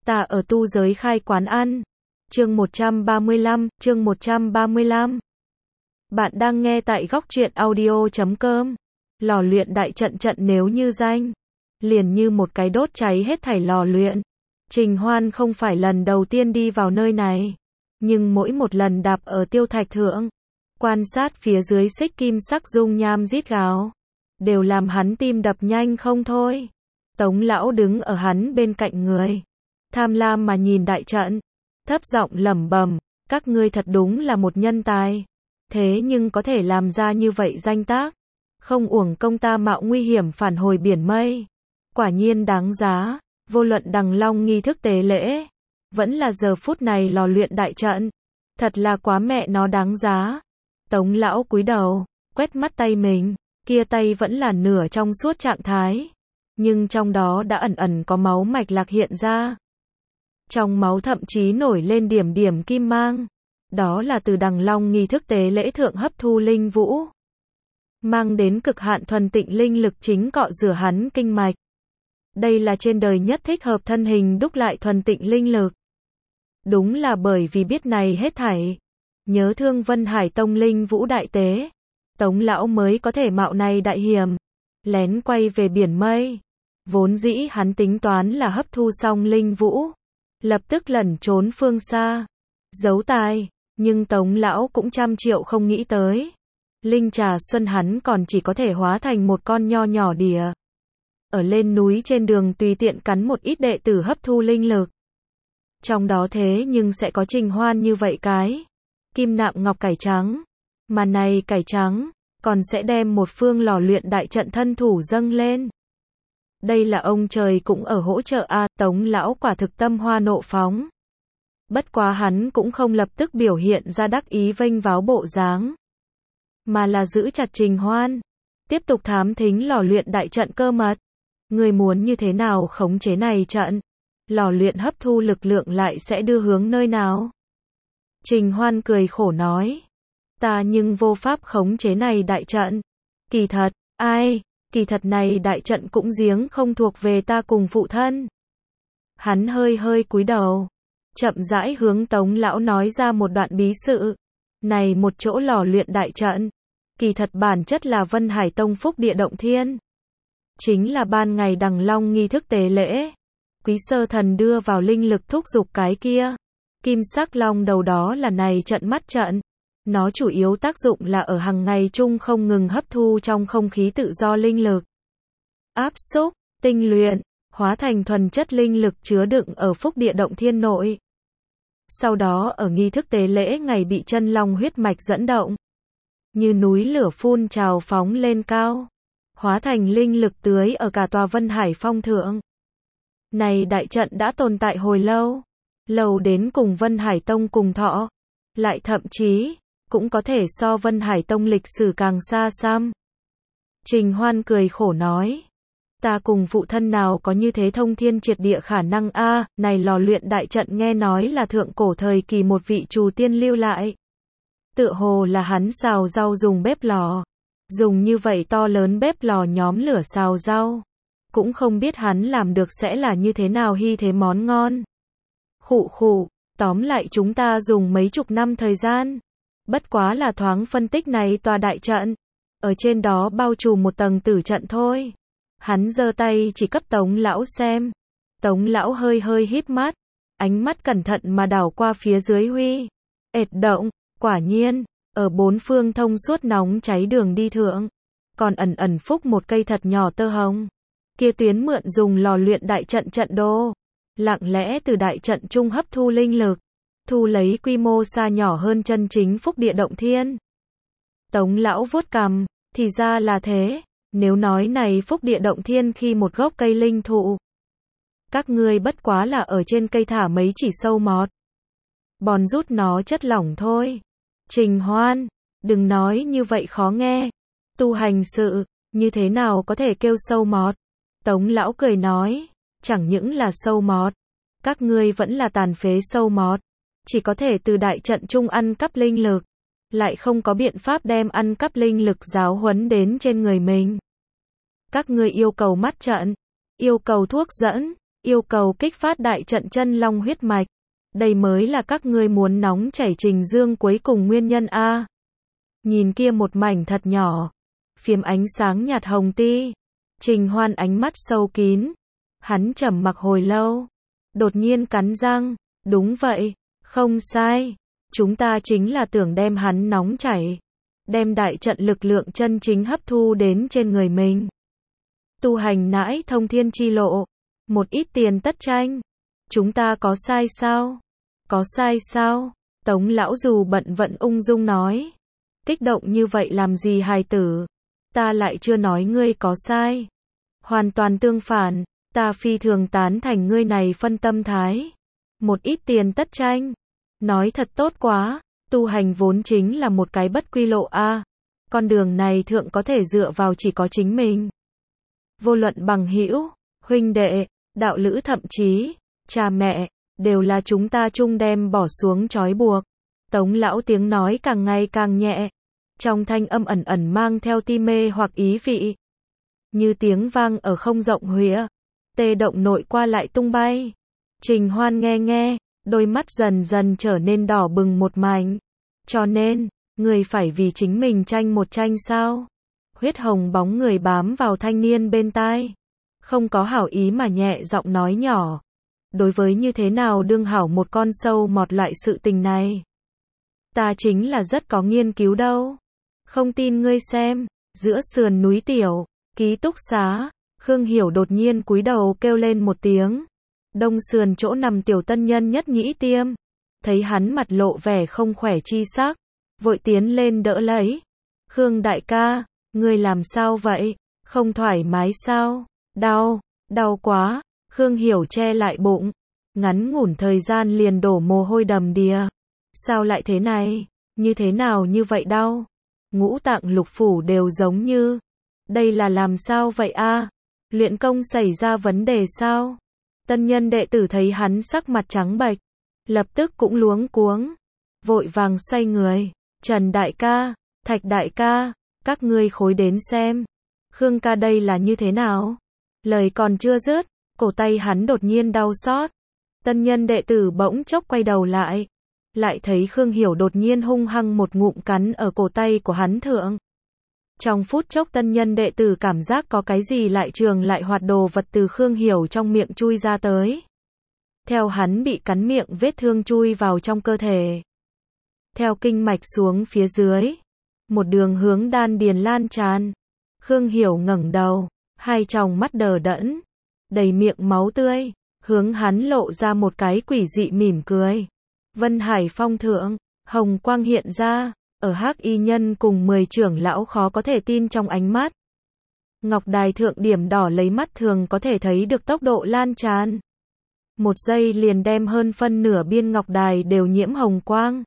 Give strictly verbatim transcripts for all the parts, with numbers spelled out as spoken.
Ta ở tu giới khai quán ăn. Chương một trăm ba mươi lăm, chương một trăm ba mươi lăm. Bạn đang nghe tại góc truyện audio chấm com. Lò luyện đại trận trận nếu như danh, liền như một cái đốt cháy hết thảy lò luyện. Trình Hoan không phải lần đầu tiên đi vào nơi này, nhưng mỗi một lần đạp ở tiêu thạch thượng, quan sát phía dưới xích kim sắc dung nham rít gào, đều làm hắn tim đập nhanh không thôi. Tống lão đứng ở hắn bên cạnh người, tham lam mà nhìn đại trận, thấp giọng lẩm bẩm, các ngươi thật đúng là một nhân tài, thế nhưng có thể làm ra như vậy danh tác, không uổng công ta mạo nguy hiểm phản hồi biển mây, quả nhiên đáng giá. Vô luận Đằng Long nghi thức tế lễ, vẫn là giờ phút này lò luyện đại trận, thật là quá mẹ nó đáng giá. Tống lão cúi đầu, quét mắt tay mình, kia tay vẫn là nửa trong suốt trạng thái, nhưng trong đó đã ẩn ẩn có máu mạch lạc hiện ra. Trong máu thậm chí nổi lên điểm điểm kim mang, đó là từ Đằng Long nghi thức tế lễ thượng hấp thu linh vũ, mang đến cực hạn thuần tịnh linh lực chính cọ rửa hắn kinh mạch. Đây là trên đời nhất thích hợp thân hình đúc lại thuần tịnh linh lực. Đúng là bởi vì biết này hết thảy, nhớ thương Vân Hải Tông linh vũ đại tế, Tống lão mới có thể mạo này đại hiểm, lén quay về biển mây. Vốn dĩ hắn tính toán là hấp thu xong linh vũ, lập tức lẩn trốn phương xa, giấu tài, nhưng Tống lão cũng trăm triệu không nghĩ tới. Linh trà xuân hắn còn chỉ có thể hóa thành một con nho nhỏ đỉa. Ở lên núi trên đường tùy tiện cắn một ít đệ tử hấp thu linh lực. Trong đó thế nhưng sẽ có Trình Hoan như vậy cái kim nạm ngọc cải trắng, mà này cải trắng còn sẽ đem một phương lò luyện đại trận thân thủ dâng lên. Đây là ông trời cũng ở hỗ trợ a, à, Tống lão quả thực tâm hoa nộ phóng. Bất quá hắn cũng không lập tức biểu hiện ra đắc ý vênh váo bộ dáng, mà là giữ chặt Trình Hoan, tiếp tục thám thính lò luyện đại trận cơ mật. Người muốn như thế nào khống chế này trận? Lò luyện hấp thu lực lượng lại sẽ đưa hướng nơi nào? Trình Hoan cười khổ nói. Ta nhưng vô pháp khống chế này đại trận. Kỳ thật, ai? Kỳ thật này đại trận cũng giếng không thuộc về ta cùng phụ thân. Hắn hơi hơi cúi đầu, chậm rãi hướng Tống lão nói ra một đoạn bí sự. Này một chỗ lò luyện đại trận, kỳ thật bản chất là Vân Hải Tông phúc địa động thiên. Chính là ban ngày Đằng Long nghi thức tế lễ, Quý Sơ Thần đưa vào linh lực thúc giục cái kia kim sắc long đầu, đó là này trận mắt trận. Nó chủ yếu tác dụng là ở hàng ngày chung không ngừng hấp thu trong không khí tự do linh lực, áp xúc, tinh luyện, hóa thành thuần chất linh lực chứa đựng ở phúc địa động thiên nội. Sau đó ở nghi thức tế lễ ngày bị chân long huyết mạch dẫn động, như núi lửa phun trào phóng lên cao, hóa thành linh lực tưới ở cả tòa Vân Hải Phong thượng. Này đại trận đã tồn tại hồi lâu, lâu đến cùng Vân Hải Tông cùng thọ, lại thậm chí cũng có thể so Vân Hải Tông lịch sử càng xa xăm. Trình Hoan cười khổ nói, ta cùng phụ thân nào có như thế thông thiên triệt địa khả năng a, à, này lò luyện đại trận nghe nói là thượng cổ thời kỳ một vị trù tiên lưu lại. Tựa hồ là hắn xào rau dùng bếp lò. Dùng như vậy to lớn bếp lò nhóm lửa xào rau, cũng không biết hắn làm được sẽ là như thế nào hy thế món ngon. Khụ khụ, tóm lại chúng ta dùng mấy chục năm thời gian, bất quá là thoáng phân tích này tòa đại trận, ở trên đó bao trùm một tầng tử trận thôi. Hắn giơ tay chỉ cấp Tống lão xem. Tống lão hơi hơi híp mắt, ánh mắt cẩn thận mà đảo qua phía dưới huy ệt động, quả nhiên ở bốn phương thông suốt nóng cháy đường đi thượng, còn ẩn ẩn phúc một cây thật nhỏ tơ hồng. Kia tuyến mượn dùng lò luyện đại trận trận đô, lặng lẽ từ đại trận trung hấp thu linh lực, thu lấy quy mô xa nhỏ hơn chân chính phúc địa động thiên. Tống lão vuốt cằm, thì ra là thế, nếu nói này phúc địa động thiên khi một gốc cây linh thụ, các ngươi bất quá là ở trên cây thả mấy chỉ sâu mọt, bòn rút nó chất lỏng thôi. Trình Hoan, đừng nói như vậy khó nghe. Tu hành sự, như thế nào có thể kêu sâu mọt? Tống lão cười nói, chẳng những là sâu mọt, các ngươi vẫn là tàn phế sâu mọt, chỉ có thể từ đại trận trung ăn cắp linh lực, lại không có biện pháp đem ăn cắp linh lực giáo huấn đến trên người mình. Các ngươi yêu cầu mắt trận, yêu cầu thuốc dẫn, yêu cầu kích phát đại trận chân long huyết mạch. Đây mới là các ngươi muốn nóng chảy Trình Dương cuối cùng nguyên nhân a. Nhìn kia một mảnh thật nhỏ, phiếm ánh sáng nhạt hồng ti. Trình Hoan ánh mắt sâu kín. Hắn trầm mặc hồi lâu, đột nhiên cắn răng, đúng vậy, không sai. Chúng ta chính là tưởng đem hắn nóng chảy, đem đại trận lực lượng chân chính hấp thu đến trên người mình. Tu hành nãi thông thiên chi lộ, một ít tiền tất tranh. Chúng ta có sai sao? Có sai sao? Tống lão dù bận vận ung dung nói. Kích động như vậy làm gì hài tử? Ta lại chưa nói ngươi có sai. Hoàn toàn tương phản, ta phi thường tán thành ngươi này phân tâm thái. Một ít tiền tất tranh. Nói thật tốt quá, tu hành vốn chính là một cái bất quy lộ a. Con đường này thượng có thể dựa vào chỉ có chính mình. Vô luận bằng hữu, huynh đệ, đạo lữ thậm chí, cha mẹ, đều là chúng ta chung đem bỏ xuống trói buộc. Tống lão tiếng nói càng ngày càng nhẹ, trong thanh âm ẩn ẩn mang theo ti mê hoặc ý vị. Như tiếng vang ở không rộng huya, tê động nội qua lại tung bay. Trình Hoan nghe nghe, đôi mắt dần dần trở nên đỏ bừng một mảnh. Cho nên, người phải vì chính mình tranh một tranh sao? Huyết hồng bóng người bám vào thanh niên bên tai. Không có hảo ý mà nhẹ giọng nói nhỏ. Đối với như thế nào đương hảo một con sâu mọt loại sự tình này. Ta chính là rất có nghiên cứu đâu. Không tin ngươi xem, giữa sườn núi tiểu, ký túc xá, Khương Hiểu đột nhiên cúi đầu kêu lên một tiếng. Đông sườn chỗ nằm tiểu tân nhân nhất nhĩ tiêm. Thấy hắn mặt lộ vẻ không khỏe chi sắc, vội tiến lên đỡ lấy. Khương đại ca, ngươi làm sao vậy? Không thoải mái sao? Đau, đau quá. Khương Hiểu che lại bụng. Ngắn ngủn thời gian liền đổ mồ hôi đầm đìa. Sao lại thế này? Như thế nào như vậy đau? Ngũ tạng lục phủ đều giống như. Đây là làm sao vậy a? Luyện công xảy ra vấn đề sao? Tân nhân đệ tử thấy hắn sắc mặt trắng bệch, lập tức cũng luống cuống, vội vàng xoay người. Trần đại ca, Thạch đại ca, các ngươi khối đến xem. Khương ca đây là như thế nào? Lời còn chưa dứt, cổ tay hắn đột nhiên đau xót. Tân nhân đệ tử bỗng chốc quay đầu lại, lại thấy Khương Hiểu đột nhiên hung hăng một ngụm cắn ở cổ tay của hắn thượng. Trong phút chốc tân nhân đệ tử cảm giác có cái gì lại trường lại hoạt đồ vật từ Khương Hiểu trong miệng chui ra tới. Theo hắn bị cắn miệng vết thương chui vào trong cơ thể. Theo kinh mạch xuống phía dưới. Một đường hướng đan điền lan tràn. Khương Hiểu ngẩng đầu, hai tròng mắt đờ đẫn, đầy miệng máu tươi, hướng hắn lộ ra một cái quỷ dị mỉm cười. Vân Hải Phong thượng, hồng quang hiện ra. Ở Hắc Y Nhân cùng mười trưởng lão khó có thể tin trong ánh mắt. Ngọc đài thượng điểm đỏ lấy mắt thường có thể thấy được tốc độ lan tràn. Một giây liền đem hơn phân nửa biên ngọc đài đều nhiễm hồng quang.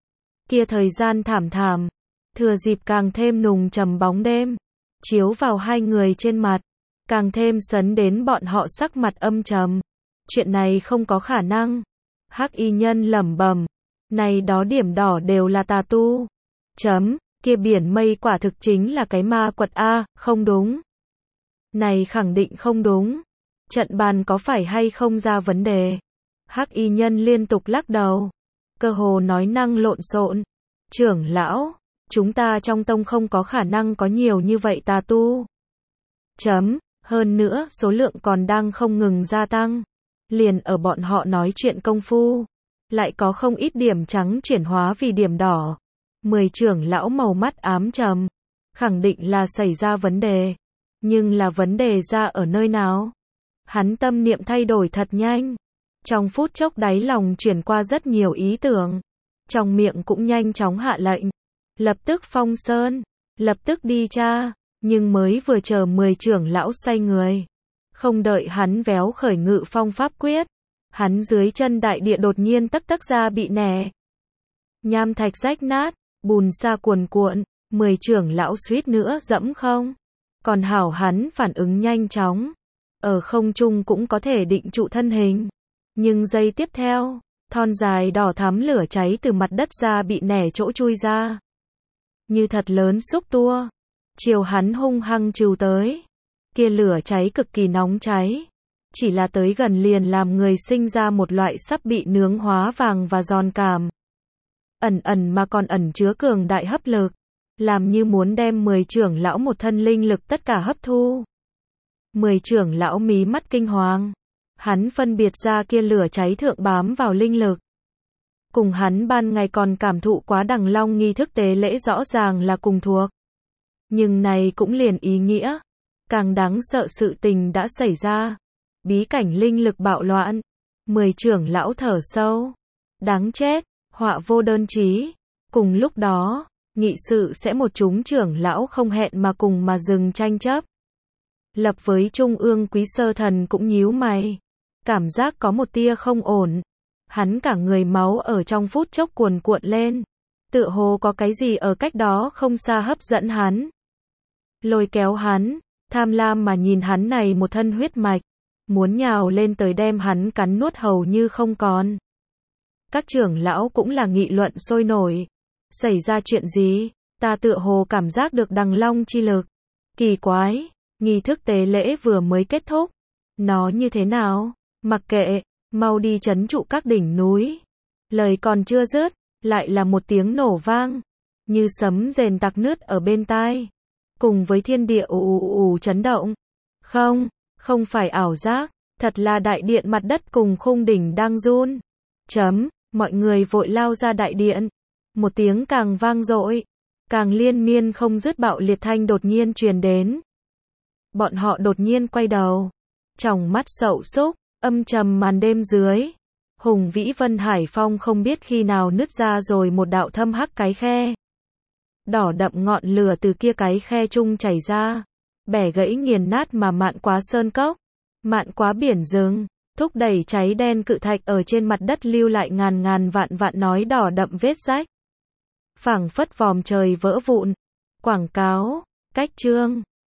Kia thời gian thảm thảm, thừa dịp càng thêm nùng trầm bóng đêm, chiếu vào hai người trên mặt, càng thêm sấn đến bọn họ sắc mặt âm trầm. Chuyện này không có khả năng. Hắc Y Nhân lẩm bẩm, này đó điểm đỏ đều là tà tu. Chấm, kia biển mây quả thực chính là cái ma quật a, không đúng. Này khẳng định không đúng. Trận bàn có phải hay không ra vấn đề? Hắc Y Nhân liên tục lắc đầu, cơ hồ nói năng lộn xộn. Trưởng lão, chúng ta trong tông không có khả năng có nhiều như vậy tà tu. Chấm, hơn nữa số lượng còn đang không ngừng gia tăng. Liền ở bọn họ nói chuyện công phu, lại có không ít điểm trắng chuyển hóa vì điểm đỏ. Mười trưởng lão màu mắt ám trầm, khẳng định là xảy ra vấn đề. Nhưng là vấn đề ra ở nơi nào? Hắn tâm niệm thay đổi thật nhanh. Trong phút chốc đáy lòng chuyển qua rất nhiều ý tưởng. Trong miệng cũng nhanh chóng hạ lệnh. Lập tức phong sơn, lập tức đi tra. Nhưng mới vừa chờ mười trưởng lão xoay người. Không đợi hắn véo khởi ngự phong pháp quyết. Hắn dưới chân đại địa đột nhiên tắc tắc ra bị nẻ. Nham thạch rách nát. Bùn sa cuồn cuộn, mười trưởng lão suýt nữa dẫm không. Còn hảo hắn phản ứng nhanh chóng. Ở không trung cũng có thể định trụ thân hình. Nhưng giây tiếp theo, thon dài đỏ thắm lửa cháy từ mặt đất ra bị nẻ chỗ chui ra. Như thật lớn xúc tua. Chiều hắn hung hăng trừu tới. Kia lửa cháy cực kỳ nóng cháy. chỉ là tới gần liền làm người sinh ra một loại sắp bị nướng hóa vàng và giòn cảm. Ẩn ẩn mà còn ẩn chứa cường đại hấp lực, làm như muốn đem mười trưởng lão một thân linh lực tất cả hấp thu. Mười trưởng lão mí mắt kinh hoàng, hắn phân biệt ra kia lửa cháy thượng bám vào linh lực. Cùng hắn ban ngày còn cảm thụ quá Đằng Long nghi thức tế lễ rõ ràng là cùng thuộc. Nhưng này cũng liền ý nghĩa, càng đáng sợ sự tình đã xảy ra. Bí cảnh linh lực bạo loạn, mười trưởng lão thở sâu. Đáng chết, họa vô đơn chí. Cùng lúc đó, nghị sự sẽ một chúng trưởng lão không hẹn mà cùng mà dừng tranh chấp. Lập với trung ương Quý Sơ Thần cũng nhíu mày, cảm giác có một tia không ổn. Hắn cả người máu ở trong phút chốc cuồn cuộn lên, tựa hồ có cái gì ở cách đó không xa hấp dẫn hắn. Lôi kéo hắn, tham lam mà nhìn hắn này một thân huyết mạch, muốn nhào lên tới đem hắn cắn nuốt hầu như không còn. Các trưởng lão cũng là nghị luận sôi nổi. Xảy ra chuyện gì? Ta tựa hồ cảm giác được Đằng Long chi lực. Kỳ quái, nghi thức tế lễ vừa mới kết thúc. Nó như thế nào? Mặc kệ, mau đi trấn trụ các đỉnh núi. Lời còn chưa dứt, lại là một tiếng nổ vang, như sấm rền tạc nứt ở bên tai, cùng với thiên địa ù ù ù chấn động. Không, không phải ảo giác, thật là đại điện mặt đất cùng khung đỉnh đang run. Chấm, mọi người vội lao ra đại điện. Một tiếng càng vang dội, càng liên miên không dứt bạo liệt thanh đột nhiên truyền đến. Bọn họ đột nhiên quay đầu, tròng mắt sậu súc, âm trầm màn đêm dưới. Hùng vĩ Vân Hải Phong không biết khi nào nứt ra rồi một đạo thâm hắc cái khe. Đỏ đậm ngọn lửa từ kia cái khe trung chảy ra, bẻ gãy nghiền nát mà mạn quá sơn cốc, mạn quá biển rừng, thúc đẩy cháy đen cự thạch ở trên mặt đất lưu lại ngàn ngàn vạn vạn nói đỏ đậm vết rách. Phảng phất vòm trời vỡ vụn. Quảng cáo, cách chương